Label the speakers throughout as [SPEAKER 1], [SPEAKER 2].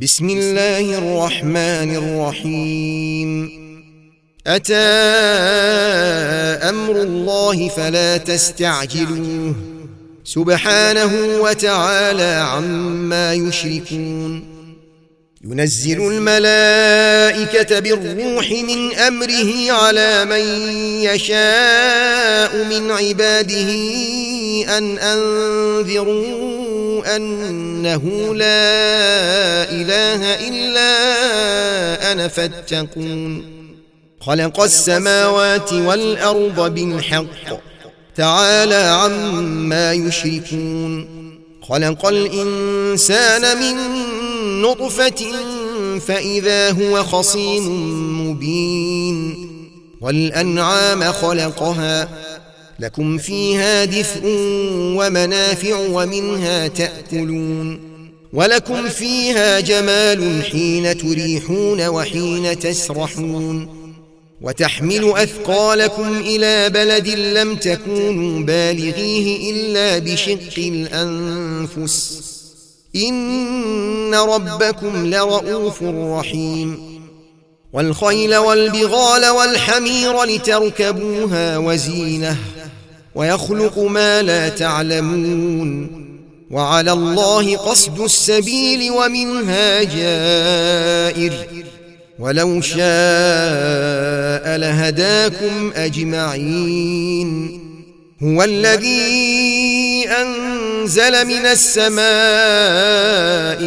[SPEAKER 1] بسم الله الرحمن الرحيم. أتى أمر الله فلا تستعجلوه سبحانه وتعالى عما يشركون. ينزل الملائكة بالروح من أمره على من يشاء من عباده أن أنذروا أنه لا إله إلا أنا فاتقون. خلق السماوات والأرض بالحق تعالى عما يشركون. خلق الإنسان من نطفة فإذا هو خصيم مبين. والأنعام خلقها لكم فيها دفء ومنافع ومنها تأكلون. ولكم فيها جمال حين تريحون وحين تسرحون. وتحمل أثقالكم إلى بلد لم تكونوا بالغيه إلا بشق الأنفس إن ربكم لرؤوف رحيم. والخيل والبغال والحمير لتركبوها وزينة ويخلق ما لا تعلمون. وعلى الله قصد السبيل ومنها جائر ولو شاء لهداكم أجمعين. هو الذي أنزل من السماء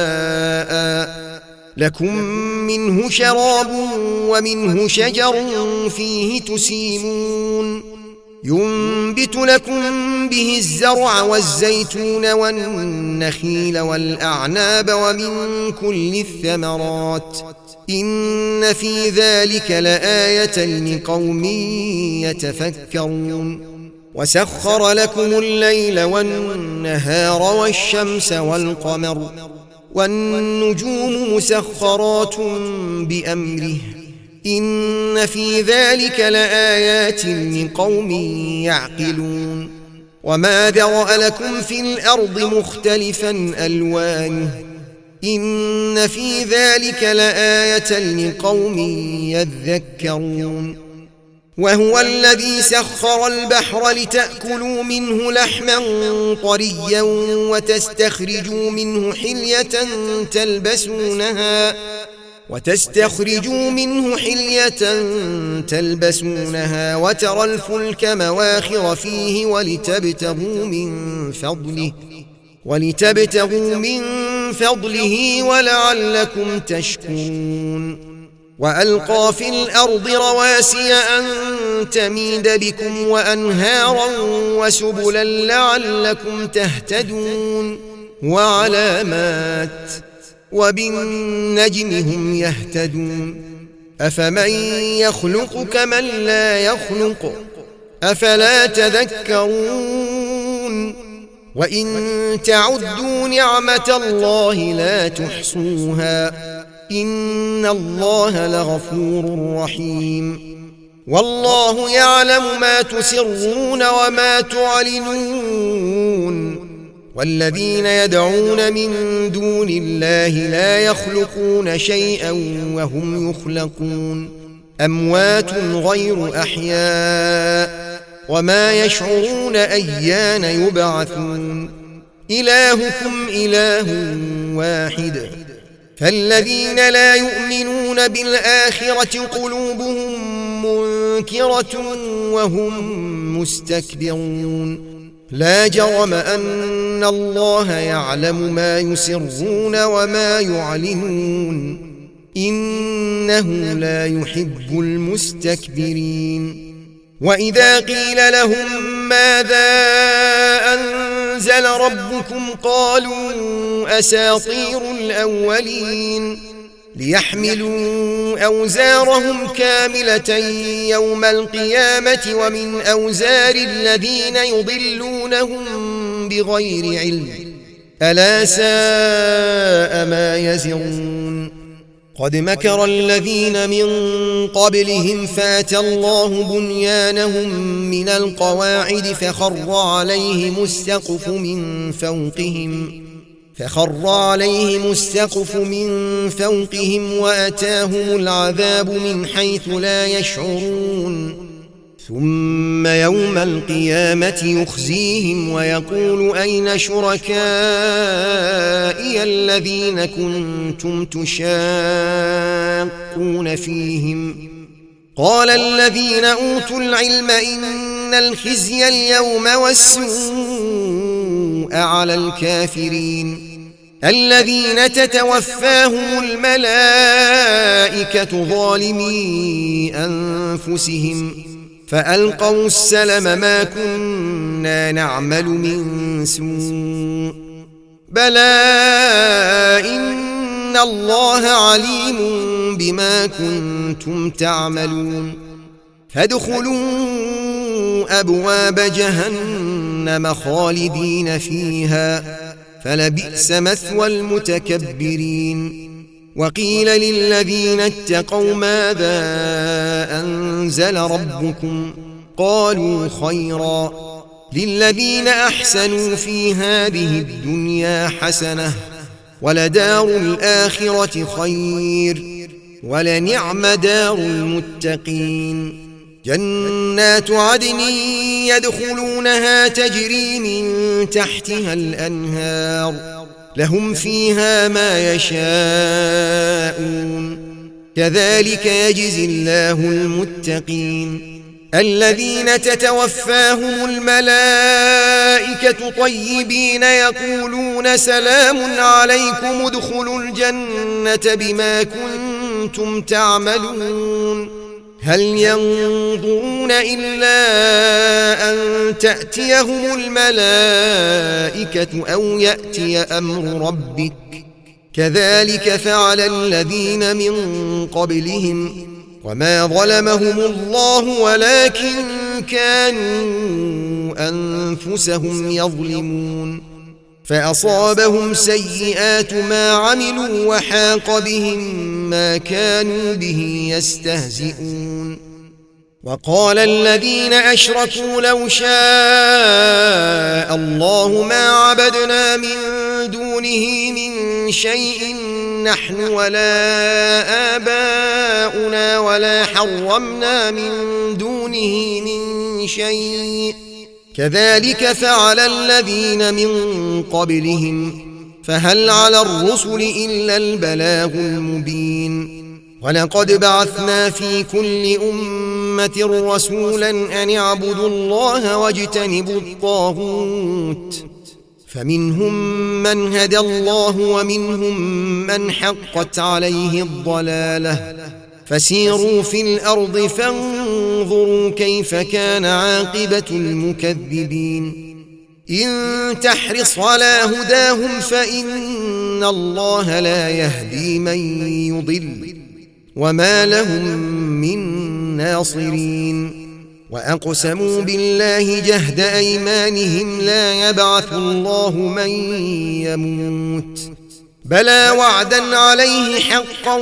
[SPEAKER 1] ماء لكم منه شراب ومنه شجر فيه تسيمون. ينبت لكم به الزرع والزيتون والنخيل والأعناب ومن كل الثمرات إن في ذلك لآية لقوم يتفكرون. وسخر لكم الليل والنهار والشمس والقمر والنجوم مسخرات بأمره إن في ذلك لآيات لقوم يعقلون. وما ذرأ لكم في الأرض مختلفا ألوانه إن في ذلك لآية لقوم يذكرون. وهو الذي سخر البحر لتأكلوا منه لحما طريا وتستخرجوا منه حلية تلبسونها وترى الفلك مواخر فيه ولتبتغوا من فضله ولعلكم تشكرون. وألقى في الأرض رواسي أن تميد بكم وأنهارا وسبلا لعلكم تهتدون. وعلامات وبالنجم هم يهتدون. أفمن يخلق كمن لا يخلق أفلا تذكرون. وإن تعدوا نعمة الله لا تحصوها إن الله لغفور رحيم. والله يعلم ما تسرون وما تعلنون. والذين يدعون من دون الله لا يخلقون شيئا وهم يخلقون. أموات غير أحياء وما يشعرون أيان يبعثون. إلهكم إله واحد فالذين لا يؤمنون بالآخرة قلوبهم منكرة وهم مستكبرون. لا جرم أن الله يعلم ما يسرون وما يعلنون إنه لا يحب المستكبرين. وإذا قيل لهم ماذا أنزل ربكم قالوا أساطير الأولين. ليحملوا أوزارهم كاملة يوم القيامة ومن أوزار الذين يضلونهم بغير علم ألا ساء ما يزرون. قد مكر الذين من قبلهم فاتى الله بنيانهم من القواعد فخر عليهم السقف من فوقهم فخر عليهم السقف من فوقهم وأتاهم العذاب من حيث لا يشعرون ثم يوم القيامة يخزيهم ويقول أين شركائي الذين كنتم تشاقون فيهم قال الذين أوتوا العلم إن الخزي اليوم والسوء على الكافرين الذين تتوفاهم الملائكة ظالمي أنفسهم فألقوا السلم ما كنا نعمل من سوء بلى إن الله عليم بما كنتم تعملون فادخلوا أبواب جهنم خالدين فيها فلبئس مثوى المتكبرين وقيل للذين اتقوا ماذا أنزل ربكم قالوا خيرا للذين أحسنوا في هذه الدنيا حسنة ولدار الآخرة خير ولنعم دار المتقين جنات عدن يدخلونها تجري من تحتها الأنهار لهم فيها ما يشاءون كذلك يجزي الله المتقين الذين تتوفاهم الملائكة طيبين يقولون سلام عليكم ادخلوا الجنة بما كنتم تعملون هل ينظرون إلا أن تأتيهم الملائكة أو يأتي أمر ربك كذلك فعل الذين من قبلهم وما ظلمهم الله ولكن كانوا أنفسهم يظلمون فأصابهم سيئات ما عملوا وحاق بهم ما كانوا به يستهزئون وقال الذين أشركوا لو شاء الله ما عبدنا من دونه من شيء نحن ولا آباؤنا ولا حرمنا من دونه من شيء كذلك فعل الذين من قبلهم فهل على الرسل إلا البلاغ المبين ولقد بعثنا في كل أمة رسولا أن اعبدوا الله واجتنبوا الطاغوت فمنهم من هدى الله ومنهم من حقت عليه الضلالة فسيروا في الأرض فانظروا كيف كان عاقبة المكذبين إن تحرص على هداهم فإن الله لا يهدي من يضل وما لهم من ناصرين وأقسموا بالله جهد أيمانهم لا يبعث الله من يموت بلى وعدا عليه حقا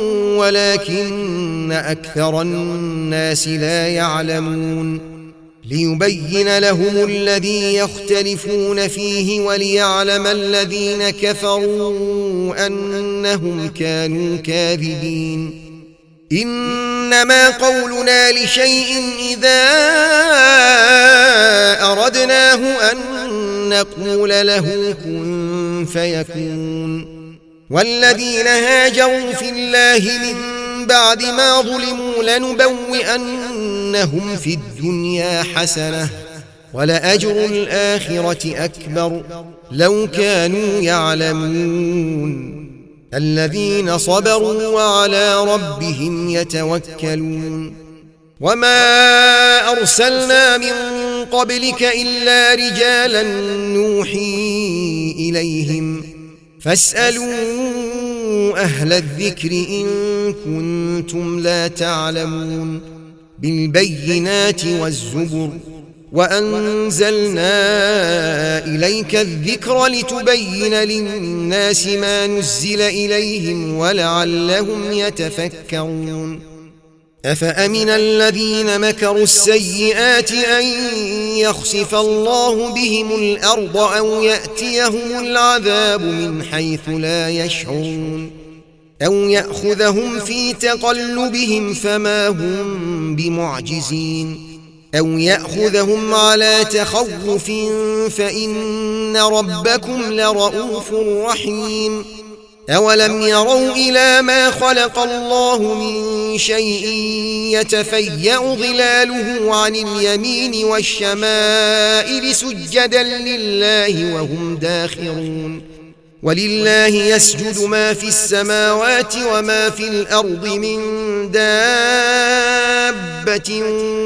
[SPEAKER 1] ولكن أكثر الناس لا يعلمون ليبين لهم الذي يختلفون فيه وليعلم الذين كفروا أنهم كانوا كاذبين إنما قولنا لشيء إذا أردناه أن نقول له كن فيكون والذين هاجروا في الله من بعد ما ظلموا لنبوئنهم في الدنيا حسنة ولأجر الآخرة أكبر لو كانوا يعلمون الذين صبروا وعلى ربهم يتوكلون وما أرسلنا من قبلك إلا رجالا نوحي إليهم فاسألوا أهل الذكر إن كنتم لا تعلمون بالبينات والزبر وأنزلنا إليك الذكر لتبين للناس ما نزل إليهم ولعلهم يتفكرون أفأمن الذين مكروا السيئات أن يخسف الله بهم الأرض أو يأتيهم العذاب من حيث لا يشعرون أو يأخذهم في تقلبهم فما هم بمعجزين أو يأخذهم على تخوف فإن ربكم لرؤوف رحيم أولم يروا إلى ما خلق الله من شيء يتفيأ ظلاله عن اليمين والشمائل سجدا لله وهم داخرون ولله يسجد ما في السماوات وما في الأرض من دابة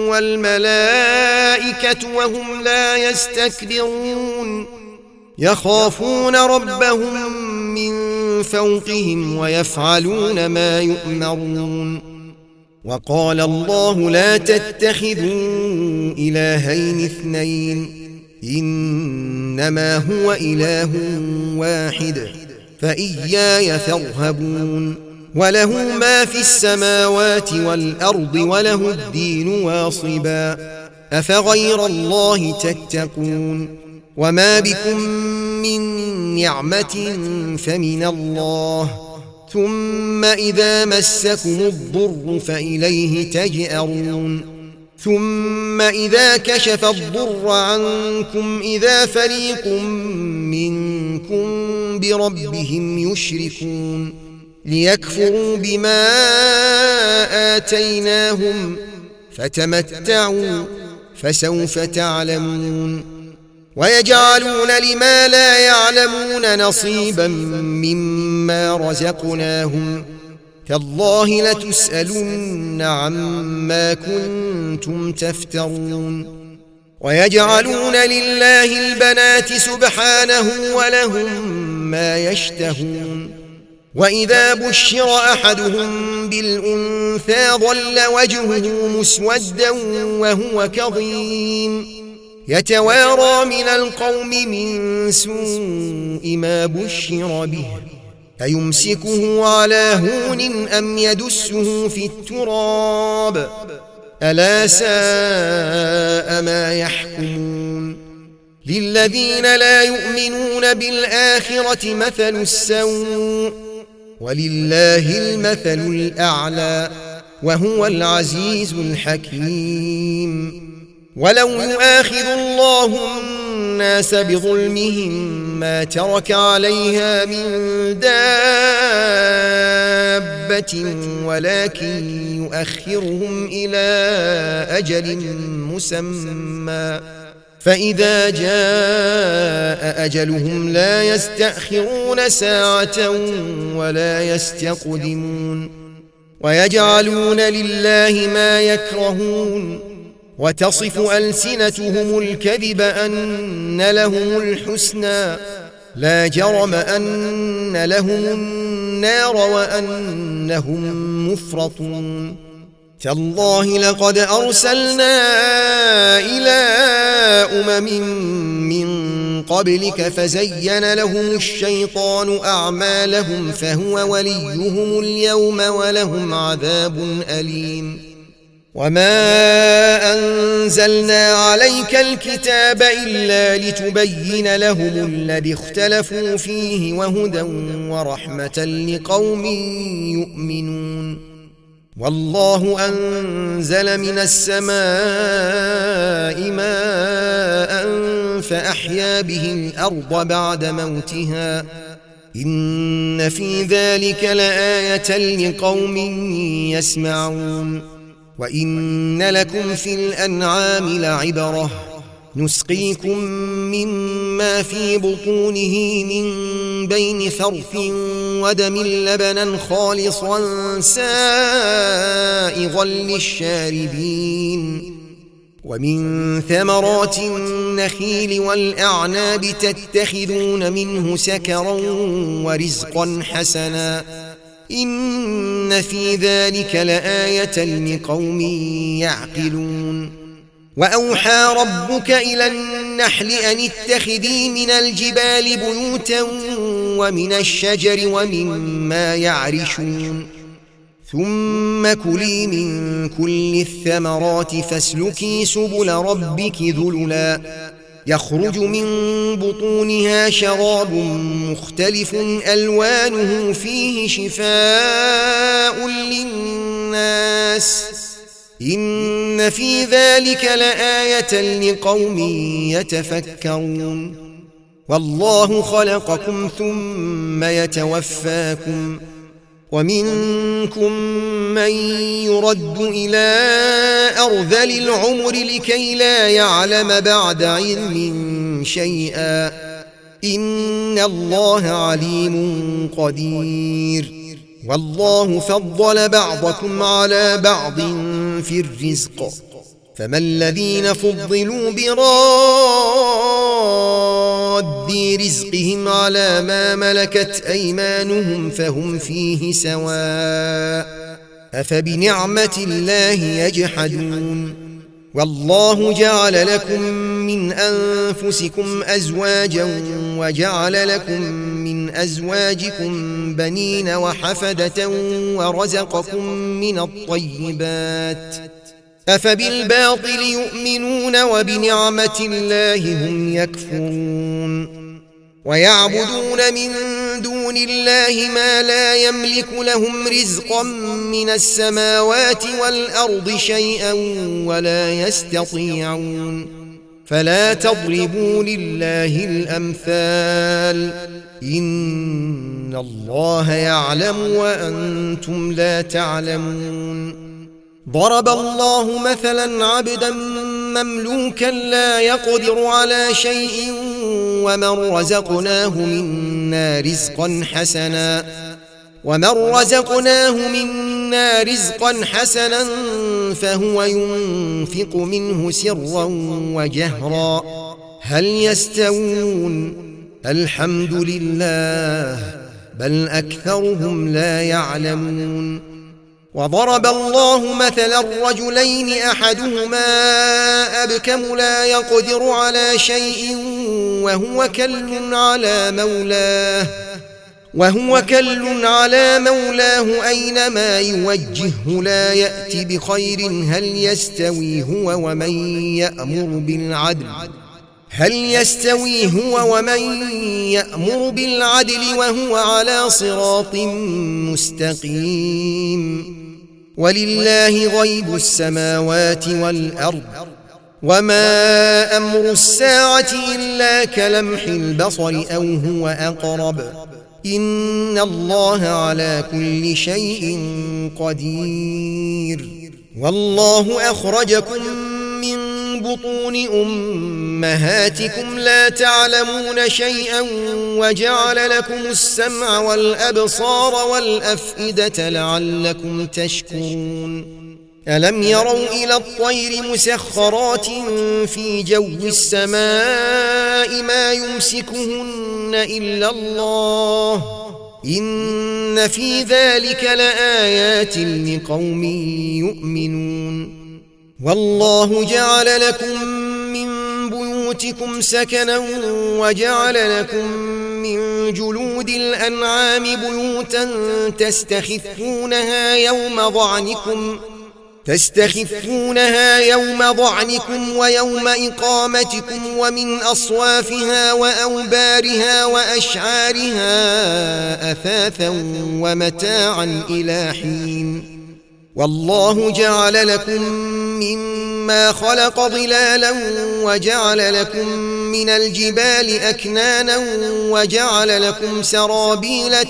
[SPEAKER 1] والملائكة وهم لا يستكبرون يخافون ربهم من فوقهم ويفعلون ما يؤمرون وقال الله لا تتخذوا إلهين اثنين إنما هو إله واحد فإياي فارهبون وله ما في السماوات والأرض وله الدين واصبا أفغير الله تتقون وما بكم من نعمة فمن الله ثم إذا مسكم الضر فإليه تجأرون ثم إذا كشف الضر عنكم إذا فريق منكم بربهم يشركون ليكفروا بما آتيناهم فتمتعوا فسوف تعلمون ويجعلون لما لا يعلمون نصيبا مما رزقناهم تالله لتسألن عما كنتم تفترون ويجعلون لله البنات سبحانه ولهم ما يشتهون وإذا بشر أحدهم بالأنثى ظل وجهه مسودا وهو كظيم يتوارى من القوم من سوء ما بشر به أيمسكه على هون أم يدسه في التراب ألا ساء ما يحكمون للذين لا يؤمنون بالآخرة مثل السوء ولله المثل الأعلى وهو العزيز الحكيم ولو يؤاخذ الله الناس بظلمهم ما ترك عليها من دابة ولكن يؤخرهم إلى أجل مسمى فإذا جاء أجلهم لا يستأخرون ساعة ولا يستقدمون ويجعلون لله ما يكرهون وتصف ألسنتهم الكذب أن لهم الحسنى لا جرم أن لهم النار وأنهم مفرطون تالله لقد أرسلنا إلى أمم من قبلك فزين لهم الشيطان أعمالهم فهو وليهم اليوم ولهم عذاب أليم وما أنزلنا عليك الكتاب إلا لتبين لهم الذي اختلفوا فيه وهدى ورحمة لقوم يؤمنون والله أنزل من السماء ماء فأحيا به الأرض بعد موتها إن في ذلك لآية لقوم يسمعون وإن لكم في الأنعام لعبرة نسقيكم مما في بطونه من بين فرث ودم لبنا خالصا سائغا للشاربين ومن ثمرات النخيل والأعناب تتخذون منه سكرا ورزقا حسنا إن في ذلك لآية لقوم يعقلون وأوحى ربك إلى النحل أن اتخذي من الجبال بيوتا ومن الشجر ومما يعرشون ثم كلي من كل الثمرات فاسلكي سبل ربك ذللا يخرج من بطونها شراب مختلف ألوانه فيه شفاء للناس إن في ذلك لآية لقوم يتفكرون والله خلقكم ثم يتوفاكم ومنكم من يرد إلى أرذل العمر لكي لا يعلم بعد علم شيئا إن الله عليم قدير والله فضل بعضكم على بعض في الرزق فما الذين فضلوا براد رزقهم على ما ملكت أيمانهم فهم فيه سواء أفبنعمة الله يجحدون والله جعل لكم من أنفسكم أزواجا وجعل لكم من أزواجكم بنين وحفدة ورزقكم من الطيبات أفبالباطل يؤمنون وبنعمة الله هم يكفرون ويعبدون من دون الله ما لا يملك لهم رزقا من السماوات والأرض شيئا ولا يستطيعون فلا تضربوا لله الأمثال إن الله يعلم وأنتم لا تعلمون ضرب الله مثلا عبدا مملوكا لا يقدر على شيء ومن رزقناه منا رزقا حسنا فهو ينفق منه سرا وجهرا هل يستوون الحمد لله بل أكثرهم لا يعلمون وضرب الله مثلا الرجلين أحدهما أبكم لا يقدر على شيء وهو كل على مولاه أينما يوجهه لا يأتي بخير هل يستوي هو ومن يأمر بالعدل وهو على صراط مستقيم ولله غيب السماوات والأرض وما أمر الساعة إلا كلمح البصر أو هو أقرب إن الله على كل شيء قدير والله أخرجكم من بطون أمهاتكم لا تعلمون شيئا وجعل لكم السمع والأبصار والأفئدة لعلكم تشكرون ألم يروا إلى الطير مسخرات في جو السماء ما يمسكهن إلا الله إن في ذلك لآيات لقوم يؤمنون والله جعل لكم من بيوتكم سكنا وجعل لكم من جلود الأنعام بيوتا تستخفونها يوم ضعنكم ويوم إقامتكم ومن أصوافها وأوبارها وأشعارها أثاثا ومتاعا إلى حين والله جعل لكم مما خلق ظلالا وجعل لكم من الجبال أكنانا وجعل لكم سرابيل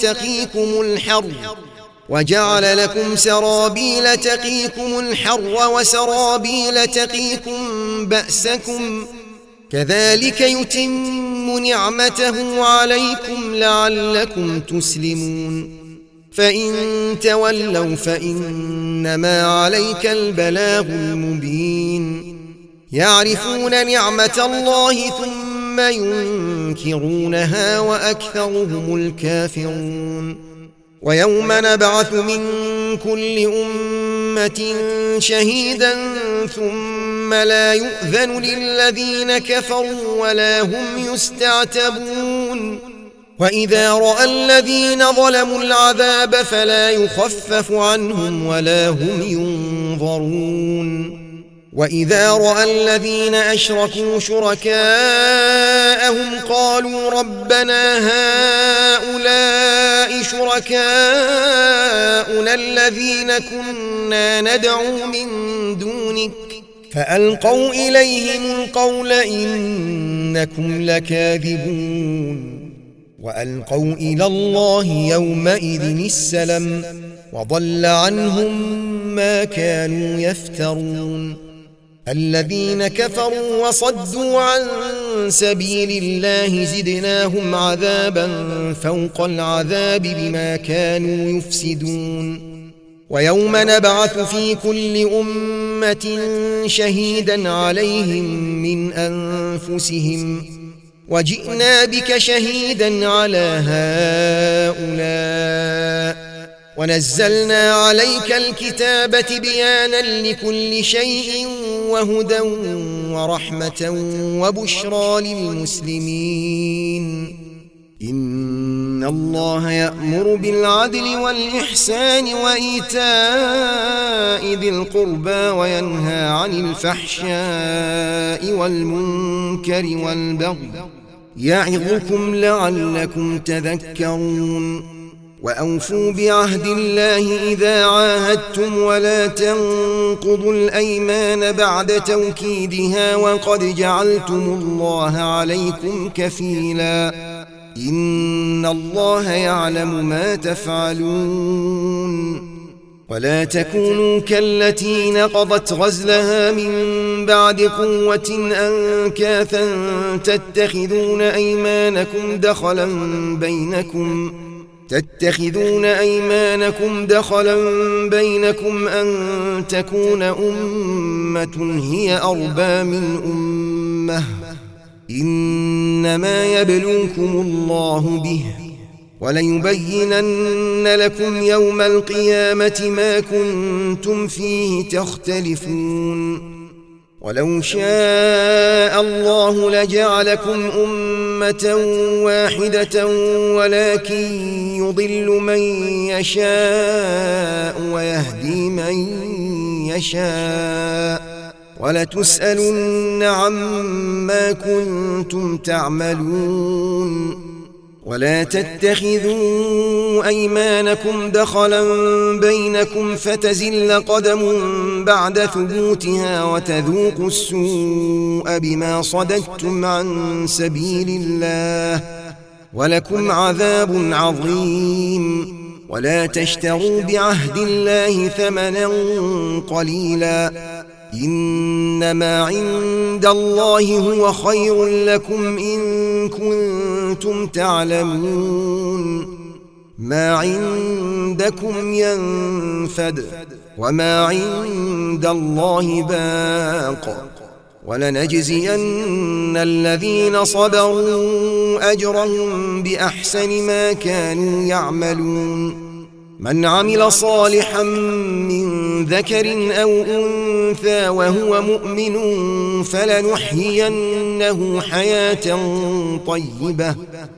[SPEAKER 1] تقيكم الحر وسرابيل تقيكم بأسكم كذلك يتم نعمته عليكم لعلكم تسلمون فإن تولوا فإنما عليك البلاغ المبين يعرفون نعمة الله ثم ينكرونها وأكثرهم الكافرون ويوم نبعث من كل أمة شهيدا ثم لا يؤذن للذين كفروا ولا هم يستعتبون وإذا رأى الذين ظلموا العذاب فلا يخفف عنهم ولا هم ينظرون وإذا رأى الذين أشركوا شركاءهم قالوا ربنا هؤلاء شركاؤنا الذين كنا ندعو من دونك فألقوا إليهم القول إنكم لكاذبون وألقوا إلى الله يومئذ السلم وضل عنهم ما كانوا يفترون الذين كفروا وصدوا عن سبيل الله زدناهم عذابا فوق العذاب بما كانوا يفسدون ويوم نبعث في كل أمة شهيدا عليهم من أنفسهم وجئنا بك شهيدا على هؤلاء ونزلنا عليك الكتاب تبيانا لكل شيء وهدى ورحمة وبشرى للمسلمين إن الله يأمر بالعدل والإحسان وإيتاء ذي القربى وينهى عن الفحشاء والمنكر والبغي يعظكم لعلكم تذكرون وأوفوا بعهد الله إذا عاهدتم ولا تنقضوا الأيمان بعد توكيدها وقد جعلتم الله عليكم كفيلا إن الله يعلم ما تفعلون ولا تكونوا كالتي نقضت غزلها من بعد قوة أنكاثا تتخذون أيمانكم دخلا بينكم أن تكون أمة هي أربى من أمة إنما يبلوكم الله به وليبينن لكم يوم القيامة ما كنتم فيه تختلفون ولو شاء الله لجعلكم أمة واحدة ولكن يضل من يشاء ويهدي من يشاء ولتسألن عما كنتم تعملون ولا تتخذوا أيمانكم دخلا بينكم فتزل قدم بعد ثبوتها وتذوقوا السوء بما صددتم عن سبيل الله ولكم عذاب عظيم ولا تشتروا بعهد الله ثمنا قليلا إنما عند الله هو خير لكم إن كنتم تعلمون ما عندكم ينفد وما عند الله باق ولنجزين الذين صبروا أجرهم بأحسن ما كانوا يعملون من عمل صالحا من ذكر أو أنثى وهو مؤمن فلنحيينه حياة طيبة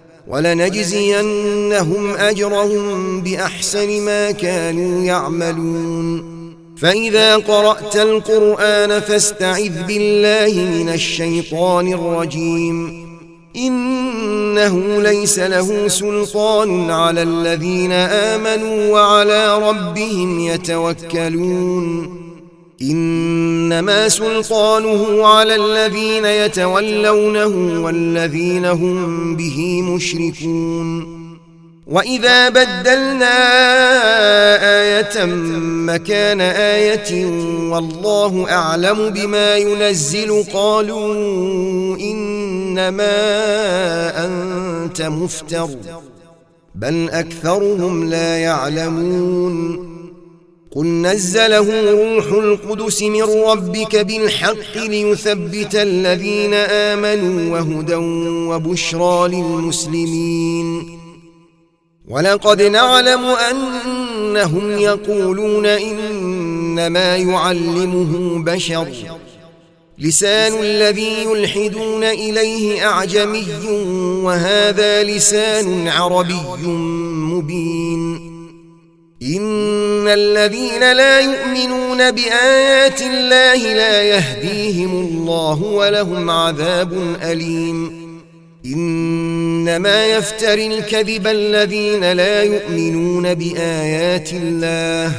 [SPEAKER 1] ولنجزينهم أجرهم بأحسن ما كانوا يعملون فإذا قرأت القرآن فاستعذ بالله من الشيطان الرجيم إنه ليس له سلطان على الذين آمنوا وعلى ربهم يتوكلون إنما سلطانه على الذين يتولونه والذين هم به مشركون وإذا بدلنا آية مكان آية والله أعلم بما ينزل قالوا إنما أنت مفتر بل أكثرهم لا يعلمون قل نزله روح القدس من ربك بالحق ليثبت الذين آمنوا وهدى وبشرى للمسلمين ولقد نعلم أنهم يقولون إنما يعلمه بشر لسان الذي يلحدون إليه أعجمي وهذا لسان عربي مبين إن الذين لا يؤمنون بآيات الله لا يهديهم الله ولهم عذاب أليم إنما يفتري الكذب الذين لا يؤمنون بآيات الله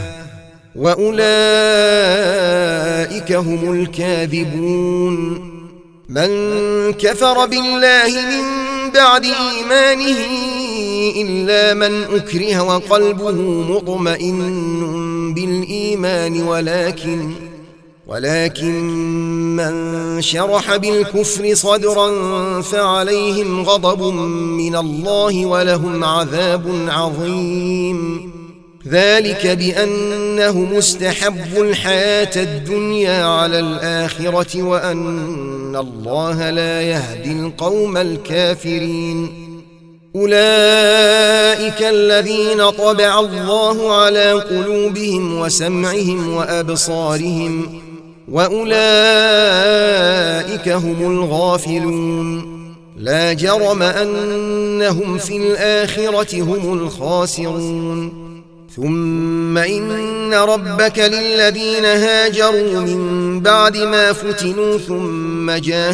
[SPEAKER 1] وأولئك هم الكاذبون من كفر بالله من بعد إيمانه إلا من أكره وقلبه مطمئن بالإيمان ولكن من شرح بالكفر صدرا فعليهم غضب من الله ولهم عذاب عظيم ذلك بأنهم استحبوا الحياة الدنيا على الآخرة وأن الله لا يهدي القوم الكافرين أولئك الذين طبع الله على قلوبهم وسمعهم وأبصارهم وأولئك هم الغافلون لا جرم أنهم في الآخرة هم الخاسرون ثم إن ربك للذين هاجروا من بعد ما فتنوا ثم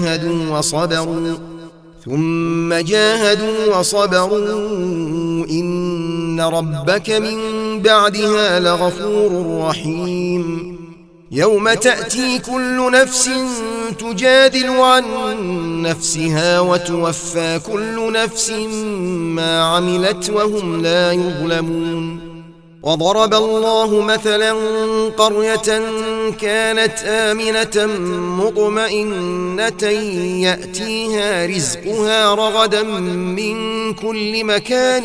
[SPEAKER 1] جاهدوا وصبروا إن ربك من بعدها لغفور رحيم يوم تأتي كل نفس تجادل عن نفسها وتوفى كل نفس ما عملت وهم لا يظلمون وضرب الله مثلا قرية كانت آمنة مطمئنة يأتيها رزقها رغدا من كل مكان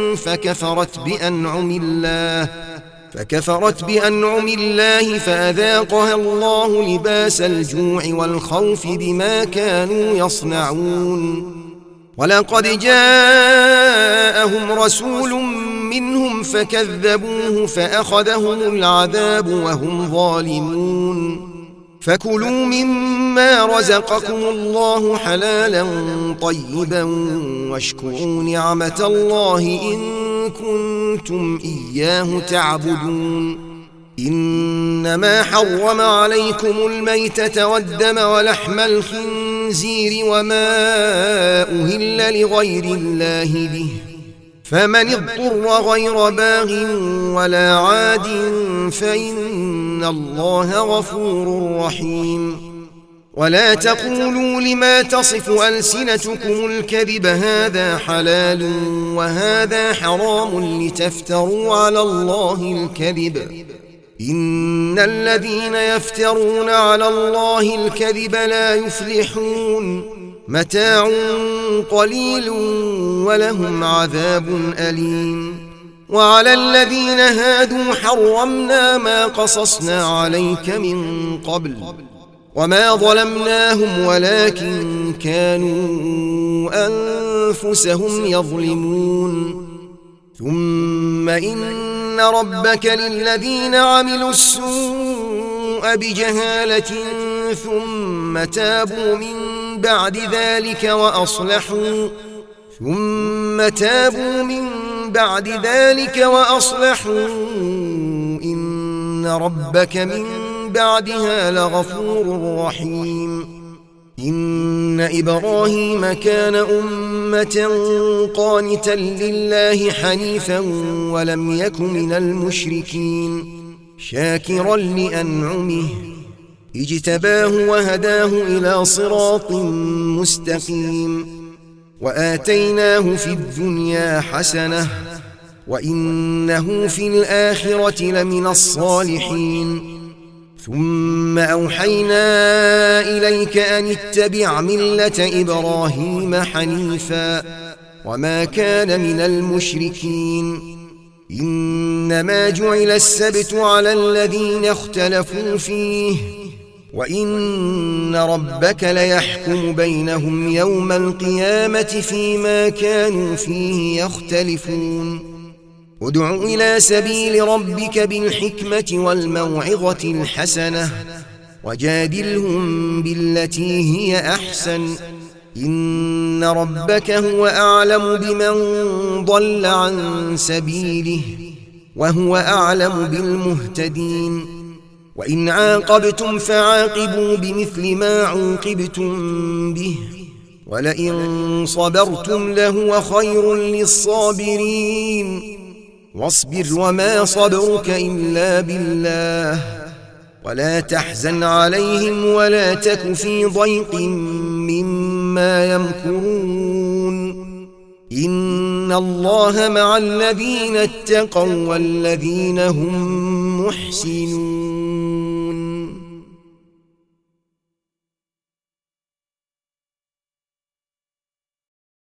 [SPEAKER 1] فكفرت بأنعم الله فأذاقها الله لباس الجوع والخوف بما كانوا يصنعون ولقد جاءهم رسول منهم فكذبوه فأخذهم العذاب وهم ظالمون فكلوا مما رزقكم الله حلالا طيبا واشكروا نعمة الله إن كنتم إياه تعبدون إنما حرم عليكم الميتة والدم ولحم الخنزير وما أهل لغير الله به فمن اضطر غير باغ ولا عاد فإن الله غفور رحيم ولا تقولوا لما تصف ألسنتكم الكذب هذا حلال وهذا حرام لتفتروا على الله الكذب إن الذين يفترون على الله الكذب لا يفلحون متاع قليل ولهم عذاب أليم وعلى الذين هادوا حرمنا ما قصصنا عليك من قبل وما ظلمناهم ولكن كانوا أنفسهم يظلمون ثم إن ربك للذين عملوا السوء بجهالة ثم تابوا من بعد ذلك وأصلحوا إن ربك من بعدها لغفور رحيم إن إبراهيم كان أمة قانتا لله حنيفا ولم يك من المشركين شاكرا لأنعمه اجتباه وهداه إلى صراط مستقيم وآتيناه في الدنيا حسنة وإنه في الآخرة لمن الصالحين ثم أوحينا إليك أن اتبع ملة إبراهيم حنيفا وما كان من المشركين إنما جعل السبت على الذين اختلفوا فيه وإن ربك ليحكم بينهم يوم القيامة فيما كانوا فيه يختلفون ادع إلى سبيل ربك بالحكمة والموعظة الحسنة وجادلهم بالتي هي أحسن إن ربك هو أعلم بمن ضل عن سبيله وهو أعلم بالمهتدين وإن عاقبتم فعاقبوا بمثل ما عوقبتم به ولئن صبرتم لهو خير للصابرين واصبر وما صبرك إلا بالله ولا تحزن عليهم ولا تك في ضيق مما يمكرون إن الله مع الذين اتقوا والذين هم محسنون